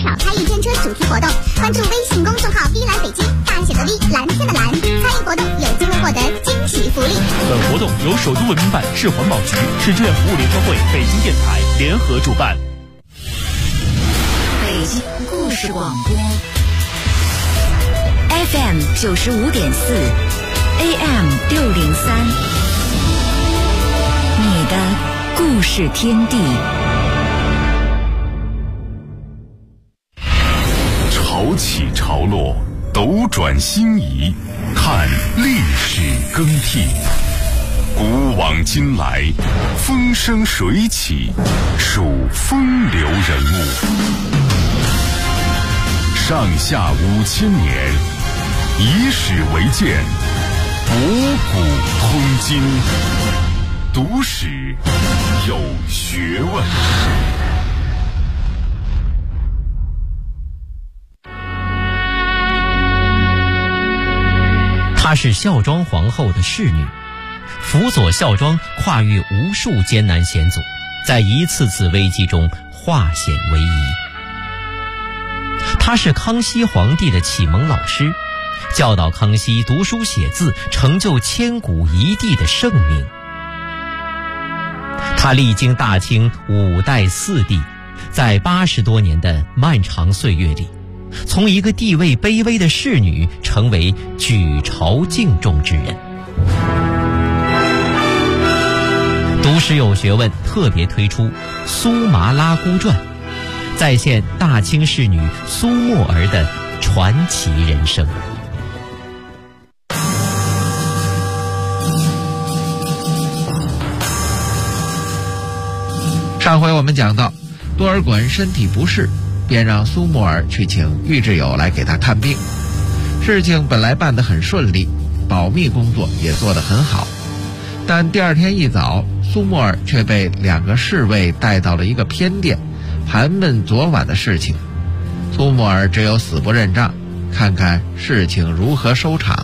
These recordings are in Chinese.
少参与电车主题活动，关注微信公众号 V 蓝北京，大写的 V， 蓝天的蓝，参与活动有机会获得惊喜福利。 本活动由首都文明办、市环保局、市志愿服务联合会、北京电台联合主办。 北京故事广播 FM 95.4 AM 603，你的故事天地。 潮起潮落，斗转星移，看历史更替。古往今来，风生水起，数风流人物。上下5000年，以史为鉴，博古通今。读史有学问。 她是孝庄皇后的侍女，辅佐孝庄跨越无数艰难险阻，在一次次危机中化险为夷。她是康熙皇帝的启蒙老师，教导康熙读书写字，成就千古一帝的盛名。她历经大清5代4帝，在80多年的漫长岁月里，从一个地位卑微的侍女成为举朝敬重之人。读史有学问特别推出《苏麻拉姑传》，再现大清侍女苏沫儿的传奇人生。 上回我们讲到，多尔衮身体不适，便让苏沫儿去请玉挚友来给他看病。事情本来办得很顺利，保密工作也做得很好，但第二天一早，苏沫儿却被2个侍卫带到了一个偏殿，盘问昨晚的事情。苏沫儿只有死不认账，看看事情如何收场。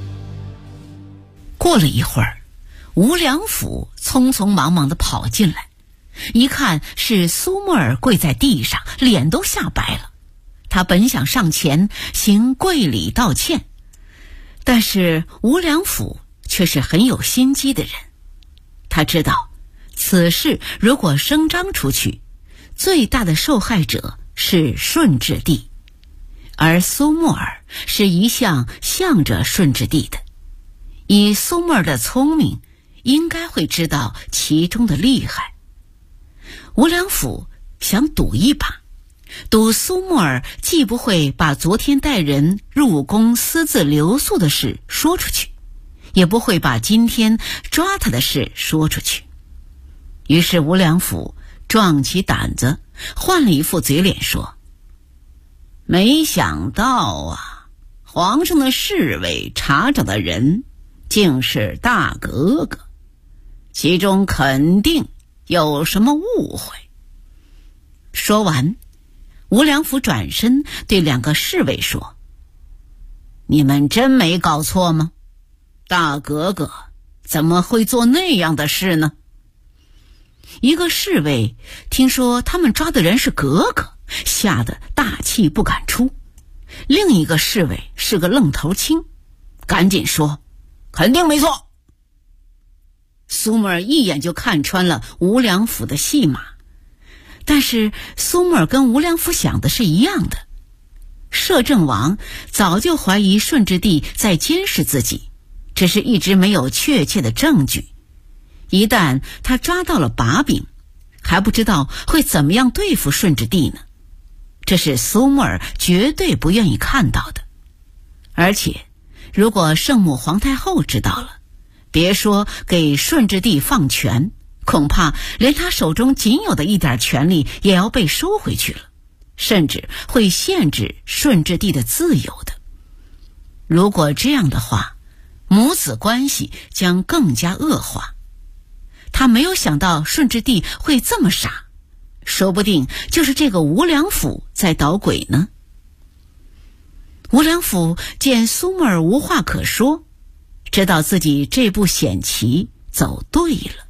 过了一会儿，吴良辅匆匆忙忙地跑进来，一看是苏沫儿跪在地上，脸都吓白了。他本想上前行跪礼道歉，但是吴良辅却是很有心机的人。他知道此事如果声张出去，最大的受害者是顺治帝，而苏沫儿是一向向着顺治帝的，以苏沫儿的聪明，应该会知道其中的厉害。吴良辅想赌一把，赌苏沫儿既不会把昨天带人入宫私自留宿的事说出去，也不会把今天抓他的事说出去。于是吴良辅壮起胆子，换了一副嘴脸说：没想到啊，皇上的侍卫查找的人竟是大格格，其中肯定有什么误会。说完，吴良辅转身对2个侍卫说：你们真没搞错吗？大格格怎么会做那样的事呢？一个侍卫听说他们抓的人是格格，吓得大气不敢出。另一个侍卫是个愣头青，赶紧说：肯定没错。苏沫儿一眼就看穿了吴良辅的戏码，但是苏沫儿跟吴良辅想的是一样的。摄政王早就怀疑顺治帝在监视自己，只是一直没有确切的证据。一旦他抓到了把柄，还不知道会怎么样对付顺治帝呢。这是苏沫儿绝对不愿意看到的。而且如果圣母皇太后知道了，别说给顺治帝放权，恐怕连他手中仅有的一点权力也要被收回去了，甚至会限制顺治帝的自由的。如果这样的话，母子关系将更加恶化。他没有想到顺治帝会这么傻，说不定就是这个吴良辅在捣鬼呢。吴良辅见苏沫儿无话可说，知道自己这步险棋走对了，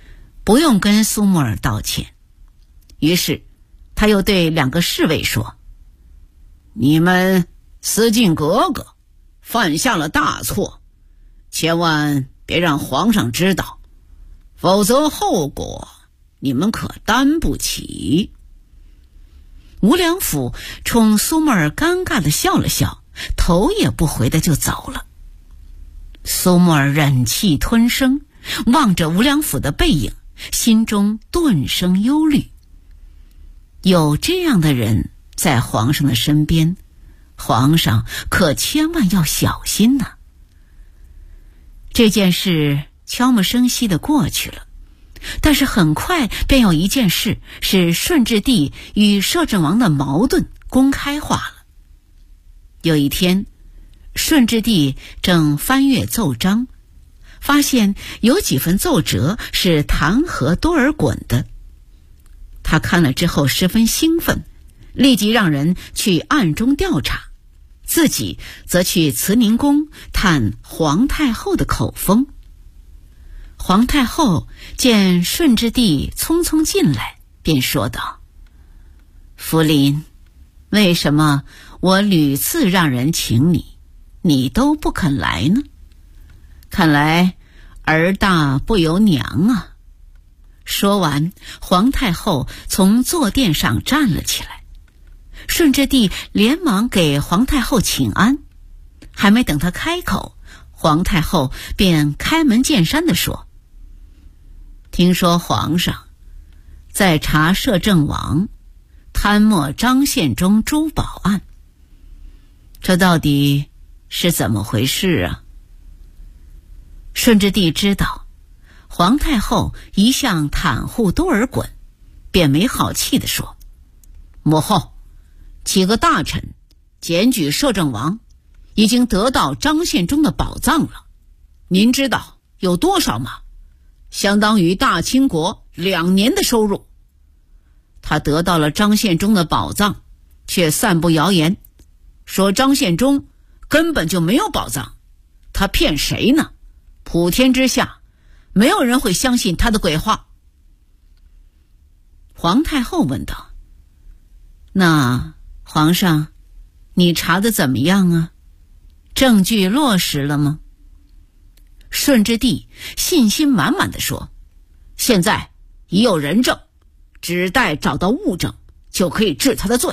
不用跟苏沫儿道歉。于是他又对2个侍卫说： 你们思晋格格犯下了大错，千万别让皇上知道，否则后果你们可担不起。”吴良辅冲苏沫儿尴尬地笑了笑，头也不回的就走了。苏沫儿忍气吞声，望着吴良辅的背影，心中顿生忧虑。有这样的人在皇上的身边，皇上可千万要小心呐。这件事悄无声息地过去了，但是很快便有一件事使顺治帝与摄政王的矛盾公开化了。有一天，顺治帝正翻阅奏章，发现有几份奏折是弹劾多尔衮的。他看了之后十分兴奋，立即让人去暗中调查，自己则去慈宁宫探皇太后的口风。皇太后见顺治帝匆匆进来，便说道：“福临，为什么我屡次让人请你，你都不肯来呢？看来儿大不由娘啊。”说完，皇太后从坐垫上站了起来。顺治帝连忙给皇太后请安，还没等他开口，皇太后便开门见山地说：“听说皇上在查摄政王贪没张献忠珠宝案，这到底是怎么回事啊？”顺治帝知道皇太后一向袒护多尔衮，便没好气地说：“母后，几个大臣检举摄政王已经得到张献忠的宝藏了，您知道有多少吗？相当于大清国2年的收入。他得到了张献忠的宝藏，却散布谣言，说张献忠根本就没有宝藏，他骗谁呢？普天之下没有人会相信他的鬼话。”皇太后问道：“那皇上，你查得怎么样啊？证据落实了吗？”顺治帝信心满满地说：“现在已有人证，只待找到物证，就可以治他的罪。”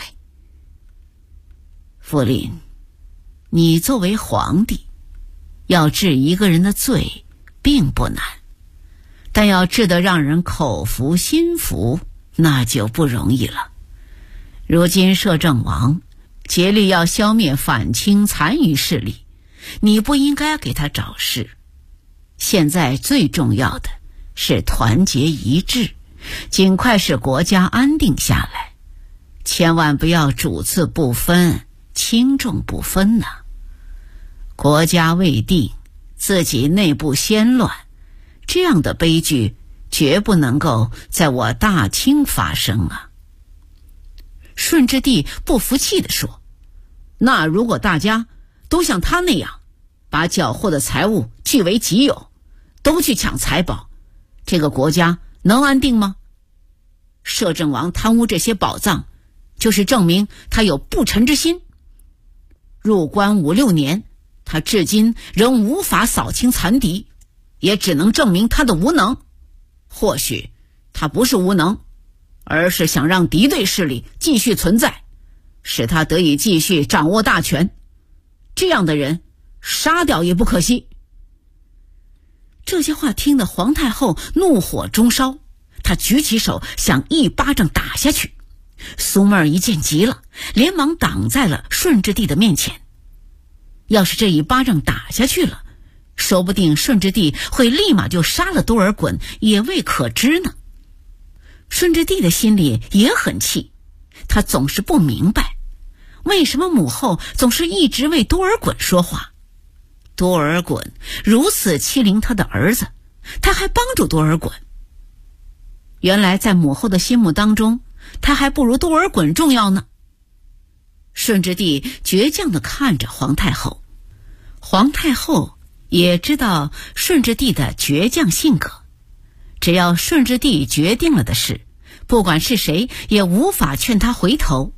福临，你作为皇帝，要治一个人的罪并不难，但要治得让人口服心服，那就不容易了。如今摄政王竭力要消灭反清残余势力，你不应该给他找事。现在最重要的是团结一致，尽快使国家安定下来，千万不要主次不分，轻重不分呐。国家未定，自己内部先乱，这样的悲剧绝不能够在我大清发生啊。顺治帝不服气地说：“那如果大家都像他那样，把缴获的财物据为己有，都去抢财宝，这个国家能安定吗？摄政王贪污这些宝藏，就是证明他有不臣之心。入关5、6年，他至今仍无法扫清残敌，也只能证明他的无能。或许他不是无能，而是想让敌对势力继续存在，使他得以继续掌握大权。这样的人杀掉也不可惜。”这些话听得皇太后怒火中烧，她举起手想一巴掌打下去。苏沫儿一见急了，连忙挡在了顺治帝的面前。要是这一巴掌打下去了，说不定顺治帝会立马就杀了多尔衮，也未可知呢。顺治帝的心里也很气，他总是不明白，为什么母后总是一直为多尔衮说话。多尔衮如此欺凌他的儿子，他还帮助多尔衮。原来在母后的心目当中，他还不如多尔衮重要呢。顺治帝倔强地看着皇太后，皇太后也知道顺治帝的倔强性格，只要顺治帝决定了的事，不管是谁也无法劝他回头，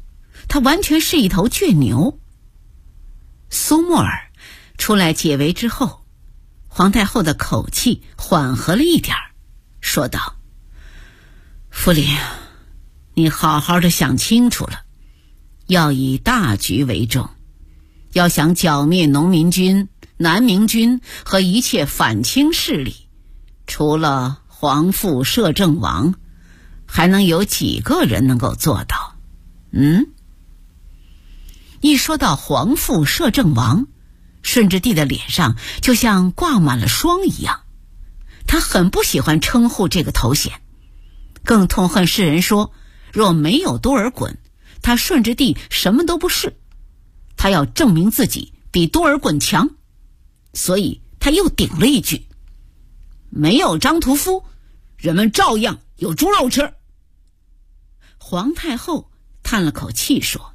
他完全是一头倔牛。苏沫儿出来解围之后，皇太后的口气缓和了一点，说道：福临，你好好的想清楚了，要以大局为重，要想剿灭农民军、南明军和一切反清势力，除了皇父摄政王，还能有几个人能够做到？一说到皇父摄政王，顺治帝的脸上就像挂满了霜一样。他很不喜欢称呼这个头衔，更痛恨世人说若没有多尔衮，他顺治帝什么都不是。他要证明自己比多尔衮强，所以他又顶了一句：没有张屠夫，人们照样有猪肉吃。皇太后叹了口气说：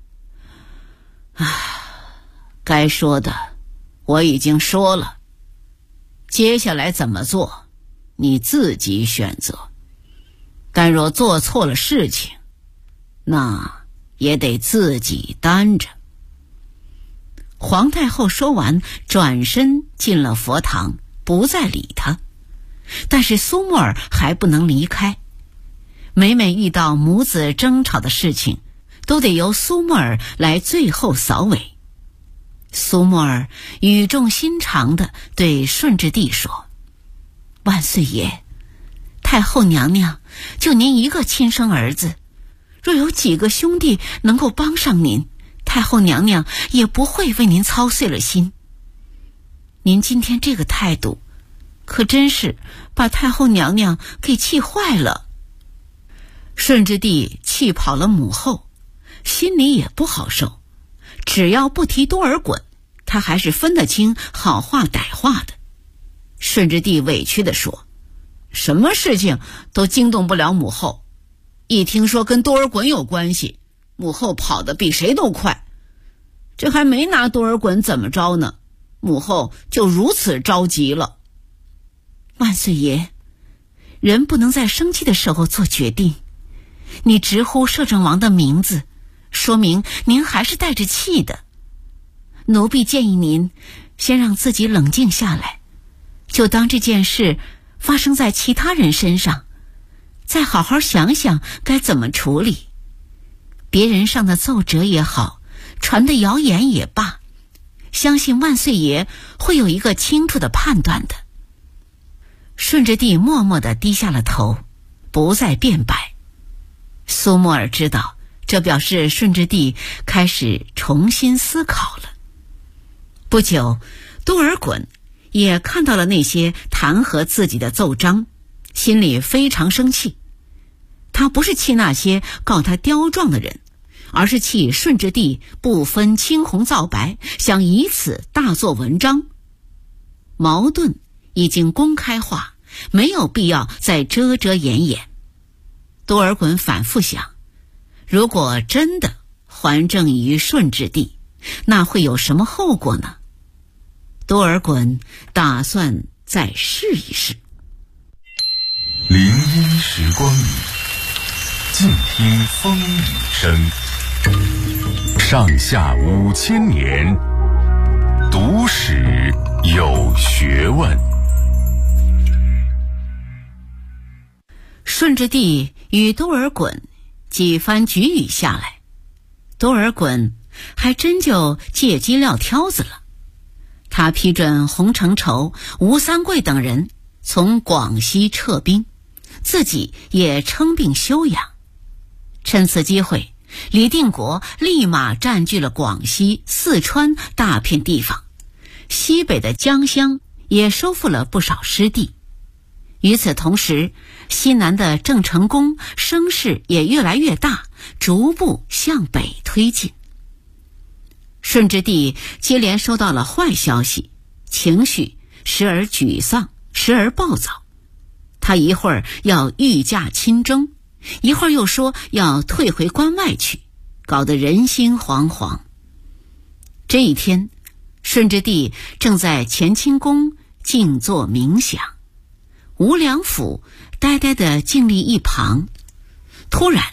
该说的我已经说了，接下来怎么做你自己选择，但若做错了事情，那也得自己担着。皇太后说完，转身进了佛堂，不再理他。但是苏沫儿还不能离开，每遇到母子争吵的事情，都得由苏沫儿来最后扫尾。苏沫儿语重心长地对顺治帝说：万岁爷，太后娘娘就您一个亲生儿子，若有几个兄弟能够帮上您，太后娘娘也不会为您操碎了心。您今天这个态度，可真是把太后娘娘给气坏了。顺治帝气跑了母后，心里也不好受，只要不提多尔衮，他还是分得清好话歹话的。顺治帝委屈地说：什么事情都惊动不了母后，一听说跟多尔衮有关系，母后跑得比谁都快，这还没拿多尔衮怎么着呢，母后就如此着急了。万岁爷，人不能在生气的时候做决定，你直呼摄政王的名字，说明您还是带着气的。奴婢建议您先让自己冷静下来，就当这件事发生在其他人身上，再好好想想该怎么处理。别人上的奏折也好，传的谣言也罢，相信万岁爷会有一个清楚的判断的。顺治帝默默地低下了头，不再辩白。苏沫儿知道，这表示顺治帝开始重新思考了。不久，多尔衮也看到了那些弹劾自己的奏章，心里非常生气。他不是气那些告他刁状的人，而是气顺治帝不分青红皂白，想以此大做文章。矛盾已经公开化，没有必要再遮遮掩掩。多尔衮反复想，如果真的还政于顺治帝，那会有什么后果呢？多尔衮打算再试一试。 林荫时光里，静听风雨声。上下5000年，读史有学问。 顺治帝与多尔衮几番局语下来，多尔衮还真就借机撂挑子了。他批准洪承畴、吴三桂等人从广西撤兵，自己也称病休养。趁此机会，李定国立马占据了广西、四川大片地方，西北的江乡也收复了不少失地。与此同时，西南的郑成功声势也越来越大，逐步向北推进。顺治帝接连收到了坏消息，情绪时而沮丧，时而暴躁。他一会儿要御驾亲征，一会儿又说要退回关外去，搞得人心惶惶。这一天，顺治帝正在乾清宫静坐冥想，吴良辅呆呆地静立一旁。突然，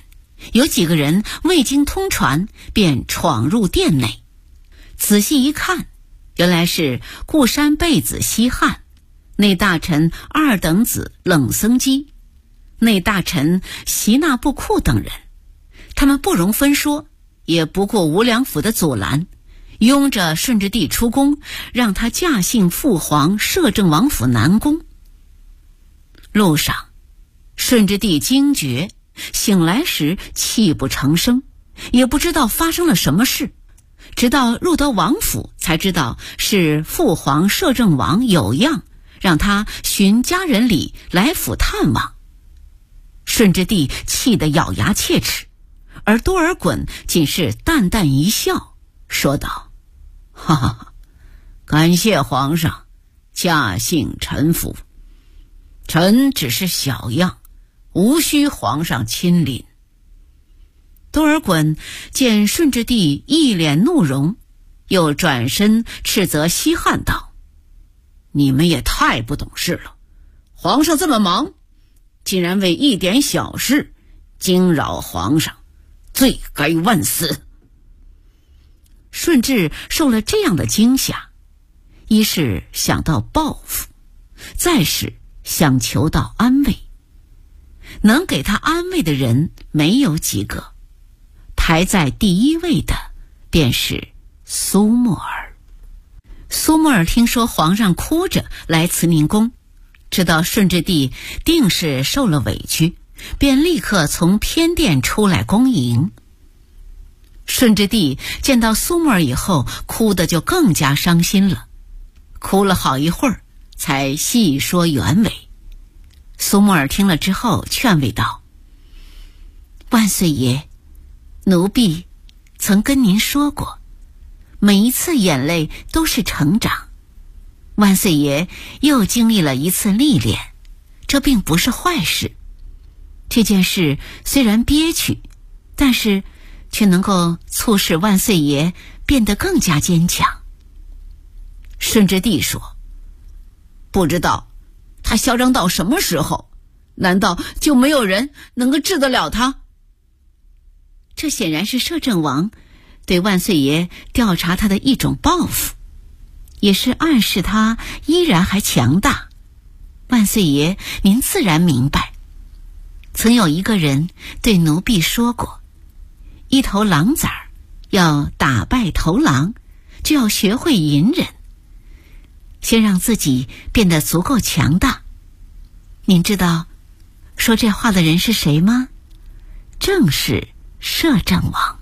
有几个人未经通传便闯入殿内，仔细一看，原来是固山贝子西汉、内大臣二等子冷僧基、内大臣席那布库等人。他们不容分说，也不顾无良府的阻拦，拥着顺治帝出宫，让他驾幸父皇摄政王府南宫。路上，顺治帝惊觉，醒来时泣不成声，也不知道发生了什么事，直到入得王府才知道是父皇摄政王有恙，让他寻家人里来府探望。顺治帝气得咬牙切齿，而多尔衮仅是淡淡一笑，说道：哈哈，感谢皇上驾幸臣府，臣只是小样，无需皇上亲临。多尔衮见顺治帝一脸怒容，又转身斥责西汉道：你们也太不懂事了，皇上这么忙，竟然为一点小事惊扰皇上，罪该万死。顺治受了这样的惊吓，一是想到报复，再是想求到安慰。能给他安慰的人没有几个，排在第一位的便是苏沫儿。苏沫儿听说皇上哭着来慈宁宫，知道顺治帝定是受了委屈，便立刻从偏殿出来恭迎。顺治帝见到苏沫儿以后，哭得就更加伤心了，哭了好一会儿才细说原委。苏沫儿听了之后劝慰道：万岁爷，奴婢曾跟您说过，每一次眼泪都是成长，万岁爷又经历了一次历练，这并不是坏事。这件事虽然憋屈，但是却能够促使万岁爷变得更加坚强。顺治帝说：不知道他嚣张到什么时候，难道就没有人能够治得了他？这显然是摄政王对万岁爷调查他的一种报复，也是暗示他依然还强大。万岁爷您自然明白，曾有一个人对奴婢说过，一头狼崽儿要打败头狼，就要学会隐忍，先让自己变得足够强大。您知道说这话的人是谁吗？正是摄政王。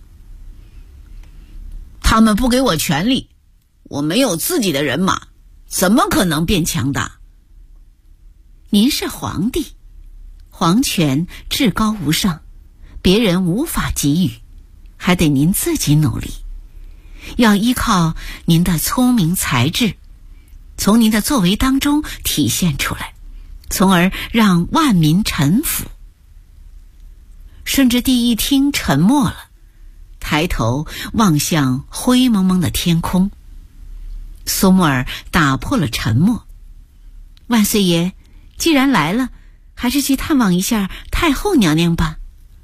他们不给我权力，我没有自己的人马，怎么可能变强大？您是皇帝，皇权至高无上，别人无法给予，还得您自己努力，要依靠您的聪明才智，从您的作为当中体现出来，从而让万民臣服。顺治帝一听沉默了，抬头望向灰蒙蒙的天空。苏沫儿打破了沉默：万岁爷既然来了，还是去探望一下太后娘娘吧。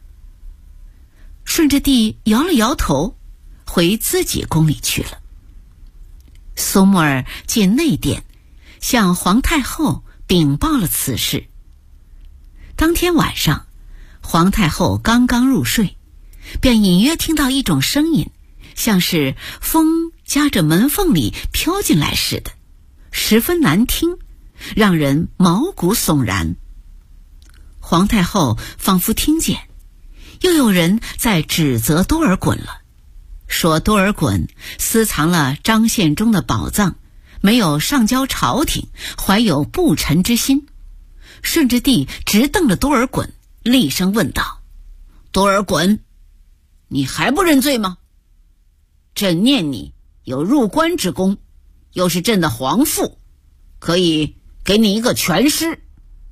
顺治帝摇了摇头，回自己宫里去了。苏沫儿进内殿，向皇太后禀报了此事。当天晚上，皇太后刚刚入睡，便隐约听到一种声音，像是风夹着门缝里飘进来似的，十分难听，让人毛骨悚然。皇太后仿佛听见又有人在指责多尔衮了，说多尔衮私藏了张献忠的宝藏，没有上交朝廷，怀有不臣之心。顺治帝直瞪着多尔衮，厉声问道：多尔衮，你还不认罪吗？朕念你有入关之功，又是朕的皇父，可以给你一个全尸。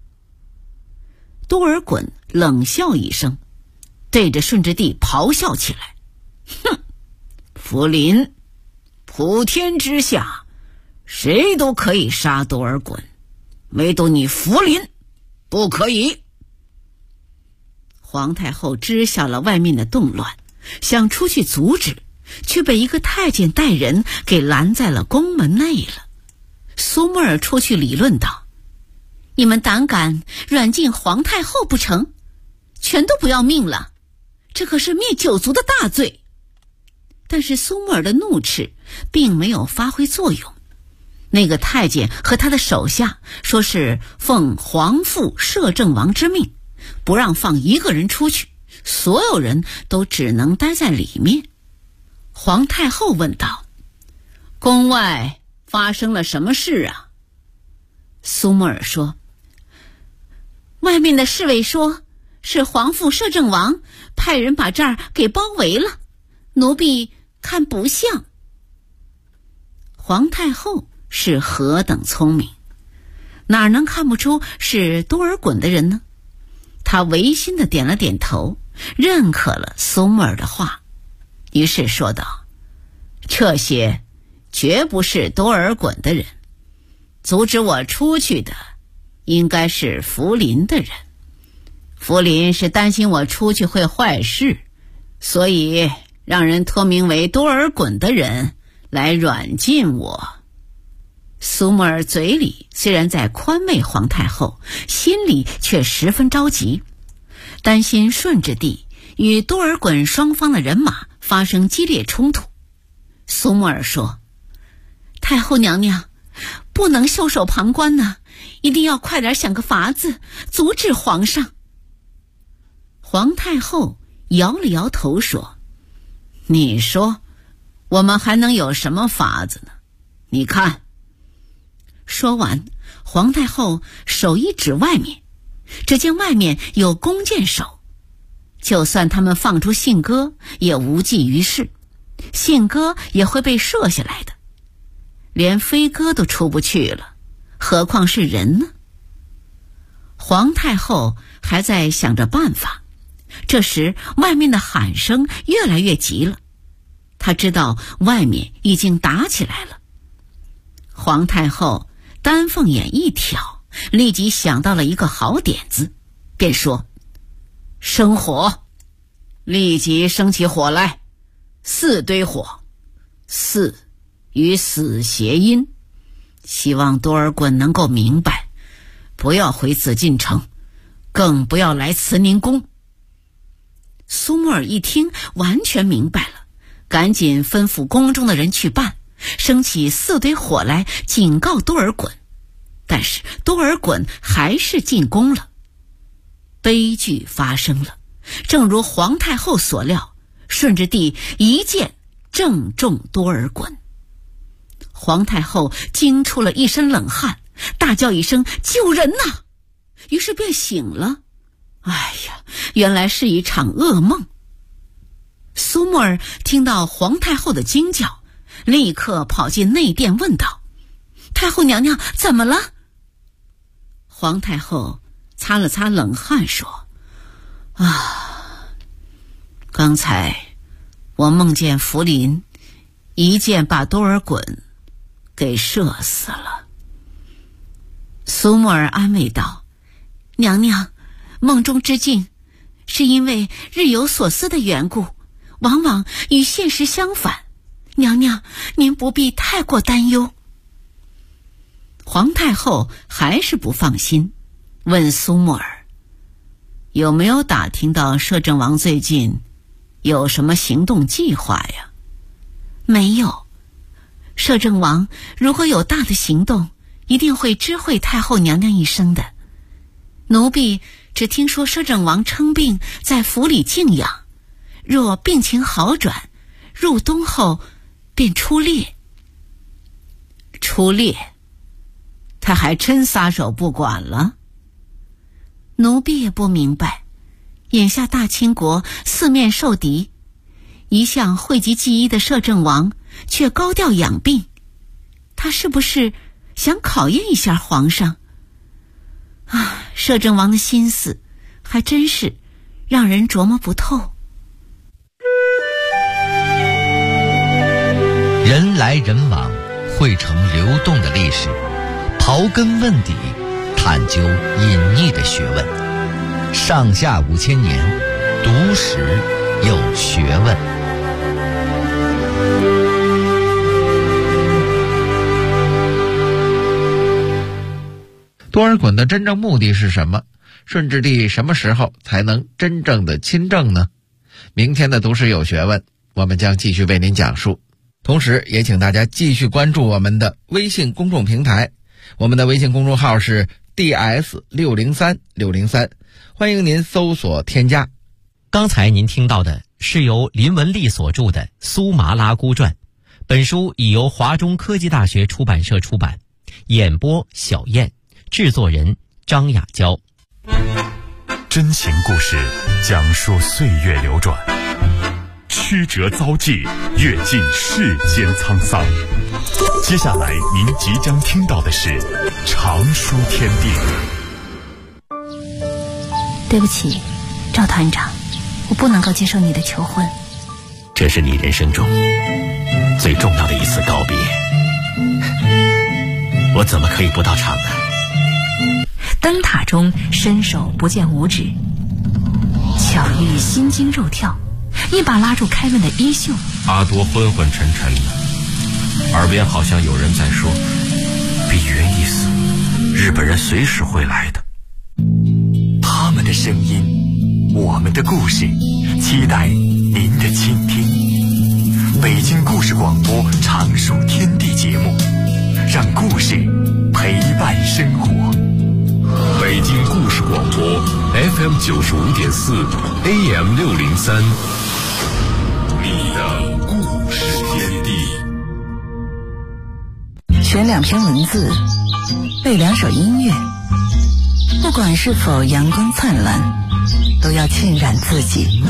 多尔衮冷笑一声，对着顺治帝咆哮起来：哼，福临，普天之下谁都可以杀多尔衮，唯独你福临不可以。 皇太后知晓了外面的动乱，想出去阻止，却被一个太监带人给拦在了宫门内了。苏沫儿出去理论道：你们胆敢软禁皇太后不成？全都不要命了，这可是灭九族的大罪。但是苏沫儿的怒斥并没有发挥作用。那个太监和他的手下说是奉皇父摄政王之命，不让放一个人出去，所有人都只能待在里面。皇太后问道：宫外发生了什么事啊？苏沫儿说：外面的侍卫说是皇父摄政王派人把这儿给包围了，奴婢看不像。皇太后是何等聪明，哪能看不出是多尔衮的人呢？他违心地点了点头，认可了苏沫儿的话，于是说道：这些绝不是多尔衮的人，阻止我出去的应该是福临的人。福临是担心我出去会坏事，所以让人托名为多尔衮的人来软禁我。苏沫儿嘴里虽然在宽慰皇太后，心里却十分着急，担心顺治帝与多尔衮双方的人马发生激烈冲突。苏沫儿说：太后娘娘不能袖手旁观呢，一定要快点想个法子阻止皇上。皇太后摇了摇头说：你说我们还能有什么法子呢？你看。说完，皇太后手一指外面，只见外面有弓箭手，就算他们放出信鸽也无济于事，信鸽也会被射下来的，连飞鸽都出不去了，何况是人呢？皇太后还在想着办法，这时外面的喊声越来越急了，她知道外面已经打起来了。皇太后丹凤眼一挑，立即想到了一个好点子，便说：生火，立即生起火来，4堆火，4与死谐音，希望多尔衮能够明白，不要回紫禁城，更不要来慈宁宫。苏沫儿一听完全明白了，赶紧吩咐宫中的人去办，升起4堆火来警告多尔衮。但是多尔衮还是进宫了。悲剧发生了，正如皇太后所料，顺治帝一箭正中多尔衮。皇太后惊出了一身冷汗，大叫一声：救人呐！于是便醒了。哎呀，原来是一场噩梦。苏沫儿听到皇太后的惊叫，立刻跑进内殿问道：太后娘娘怎么了？皇太后擦了擦冷汗说：刚才我梦见福临一箭把多尔衮给射死了。苏沫儿安慰道：娘娘，梦中之境是因为日有所思的缘故，往往与现实相反，娘娘您不必太过担忧。皇太后还是不放心，问苏沫儿：有没有打听到摄政王最近有什么行动计划呀？没有，摄政王如果有大的行动，一定会知会太后娘娘一声的。奴婢只听说摄政王称病在府里静养，若病情好转，入冬后便出猎。出猎？他还真撒手不管了？奴婢也不明白，眼下大清国四面受敌，一向讳疾忌医的摄政王却高调养病，他是不是想考验一下皇上？摄政王的心思还真是让人琢磨不透。 人来人往，汇成流动的历史，刨根问底，探究隐匿的学问。 上下5000年，读史有学问。多尔衮的真正目的是什么？顺治帝什么时候才能真正的亲政呢？明天的读史有学问，我们将继续为您讲述。同时也请大家继续关注我们的微信公众平台，我们的微信公众号是 DS603603，欢迎您搜索添加。 刚才您听到的是由林文丽所著的《苏麻拉姑传》，本书已由华中科技大学出版社出版，演播小燕，制作人张雅娇。 真情故事讲述岁月流转，曲折遭际，阅尽世间沧桑。接下来您即将听到的是常书天地。 对不起，赵团长，我不能够接受你的求婚。 这是你人生中最重要的一次告别，我怎么可以不到场呢？ 灯塔中伸手不见五指，巧遇心惊肉跳，一把拉住凯文的衣袖。 阿多昏昏沉沉的，耳边好像有人在说：比原意思，日本人随时会来的。 他们的声音，我们的故事，期待您的倾听。北京故事广播常书天地节目，让故事陪伴生活。 北京故事广播 FM 95.4 AM 603，你的故事天地。 选2篇文字，背2首音乐，不管是否阳光灿烂，都要浸染自己。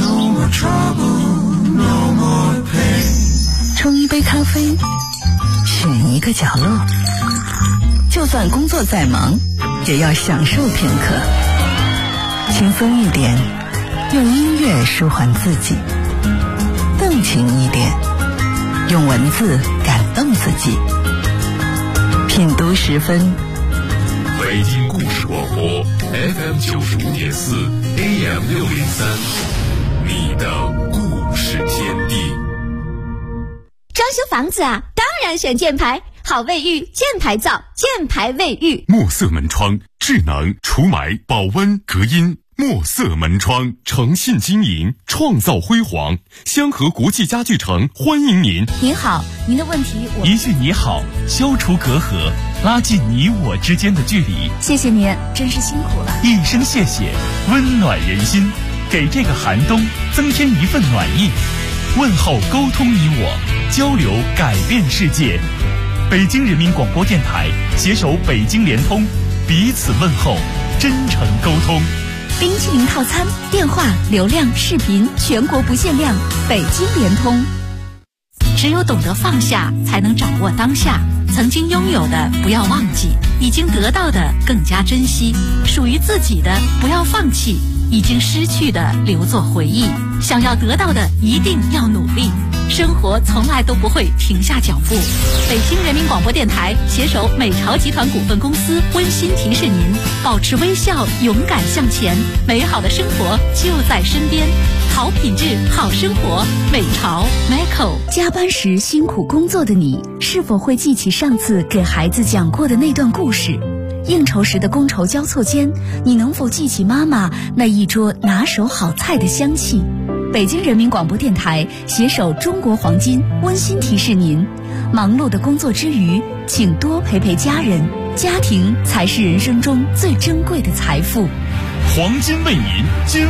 冲一杯咖啡，选一个角落，就算工作再忙，也要享受片刻。轻松一点，用音乐舒缓自己；动情一点，用文字感动自己。品读10分。 北京故事广播 FM 95.4 AM 603，你的故事天地。 装修房子啊，当然选箭牌，好卫浴，箭牌造，箭牌卫浴。 墨色门窗，智能除霾、保温、隔音。墨色门窗，诚信经营，创造辉煌。香河国际家具城欢迎您。 您好，您的问题我一句你好，消除隔阂，拉近你我之间的距离。 谢谢您，真是辛苦了。 一声谢谢，温暖人心，给这个寒冬增添一份暖意。问候沟通你我，交流改变世界。北京人民广播电台携手北京联通，彼此问候，真诚沟通。 冰淇淋套餐，电话、流量、视频全国不限量，北京联通。只有懂得放下，才能掌握当下。曾经拥有的不要忘记，已经得到的更加珍惜，属于自己的不要放弃，已经失去的留作回忆。想要得到的一定要努力，生活从来都不会停下脚步。北京人民广播电台携手美巢集团股份公司温馨提示您：保持微笑，勇敢向前，美好的生活就在身边。好品质，好生活，美巢 Michael。加班时辛苦工作的你，是否会记起上次给孩子讲过的那段故事？应酬时的觥筹交错间，你能否记起妈妈那一桌拿手好菜的香气？北京人民广播电台携手中国黄金温馨提示您：忙碌的工作之余，请多陪陪家人，家庭才是人生中最珍贵的财富。 黄金为您今